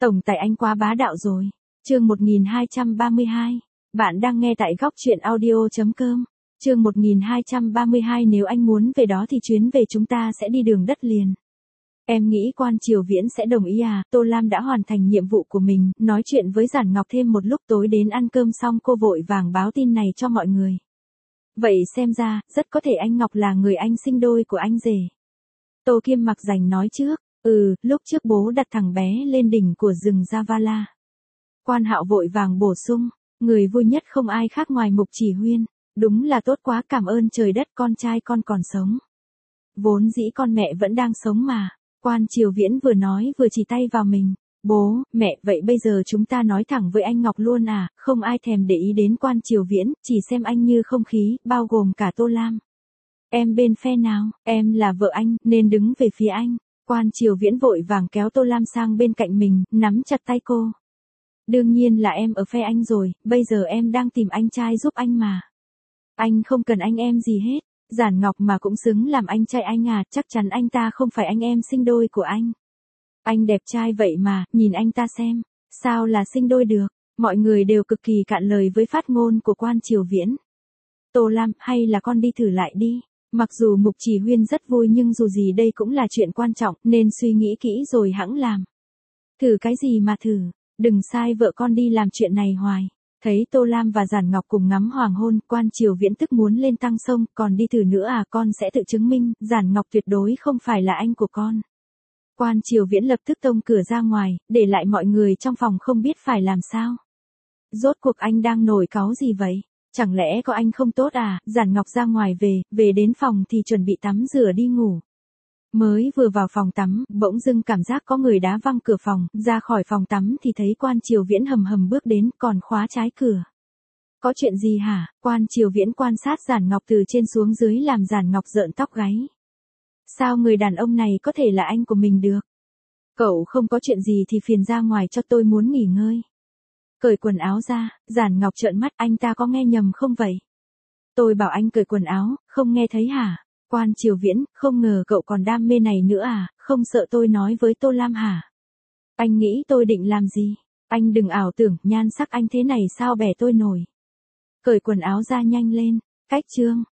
Tổng tài anh quá bá đạo rồi. Chương 1232. Bạn đang nghe tại góc truyện audio.com. Chương 1232 nếu anh muốn về đó thì chuyến về chúng ta sẽ đi đường đất liền. Em nghĩ Quan Triều Viễn sẽ đồng ý à? Tô Lam đã hoàn thành nhiệm vụ của mình, nói chuyện với Giản Ngọc thêm một lúc, tối đến ăn cơm xong cô vội vàng báo tin này cho mọi người. Vậy xem ra, rất có thể anh Ngọc là người anh sinh đôi của anh rể. Tô Kim Mặc Rành nói trước. Lúc trước bố đặt thằng bé lên đỉnh của rừng Javala. Quan Hạo vội vàng bổ sung, người vui nhất không ai khác ngoài Mục Chỉ Huyên. Đúng là tốt quá, cảm ơn trời đất, con trai con còn sống. Vốn dĩ con mẹ vẫn đang sống mà. Quan Triều Viễn vừa nói vừa chỉ tay vào mình. Bố, mẹ, vậy bây giờ chúng ta nói thẳng với anh Ngọc luôn à? Không ai thèm để ý đến Quan Triều Viễn, chỉ xem anh như không khí, bao gồm cả Tô Lam. Em bên phe nào? Em là vợ anh, nên đứng về phía anh. Quan Triều Viễn vội vàng kéo Tô Lam sang bên cạnh mình, nắm chặt tay cô. Đương nhiên là em ở phe anh rồi, bây giờ em đang tìm anh trai giúp anh mà. Anh không cần anh em gì hết. Giản Ngọc mà cũng xứng làm anh trai anh à? Chắc chắn anh ta không phải anh em sinh đôi của anh. Anh đẹp trai vậy mà, nhìn anh ta xem. Sao là sinh đôi được? Mọi người đều cực kỳ cạn lời với phát ngôn của Quan Triều Viễn. Tô Lam, hay là con đi thử lại đi. Mặc dù Mục Chỉ Huyên rất vui nhưng dù gì đây cũng là chuyện quan trọng nên suy nghĩ kỹ rồi hẵng làm. Thử cái gì mà thử, đừng sai vợ con đi làm chuyện này hoài. Thấy Tô Lam và Giản Ngọc cùng ngắm hoàng hôn, Quan Triều Viễn tức muốn lên tăng sông, còn đi thử nữa à? Con sẽ tự chứng minh, Giản Ngọc tuyệt đối không phải là anh của con. Quan Triều Viễn lập tức tông cửa ra ngoài, để lại mọi người trong phòng không biết phải làm sao. Rốt cuộc anh đang nổi cáu gì vậy? Chẳng lẽ có anh không tốt à? Giản Ngọc ra ngoài về đến phòng thì chuẩn bị tắm rửa đi ngủ. Mới vừa vào phòng tắm, bỗng dưng cảm giác có người đá văng cửa phòng, ra khỏi phòng tắm thì thấy Quan Triều Viễn hầm hầm bước đến, còn khóa trái cửa. Có chuyện gì hả? Quan Triều Viễn quan sát Giản Ngọc từ trên xuống dưới làm Giản Ngọc rợn tóc gáy. Sao người đàn ông này có thể là anh của mình được? Cậu không có chuyện gì thì phiền ra ngoài cho, tôi muốn nghỉ ngơi. Cởi quần áo ra, Giản Ngọc trợn mắt, anh ta có nghe nhầm không vậy? Tôi bảo anh cởi quần áo, không nghe thấy hả? Quan Triều Viễn, không ngờ cậu còn đam mê này nữa à? Không sợ tôi nói với Tô Lam hả? Anh nghĩ tôi định làm gì? Anh đừng ảo tưởng, nhan sắc anh thế này sao bẻ tôi nổi. Cởi quần áo ra nhanh lên. Cách chương.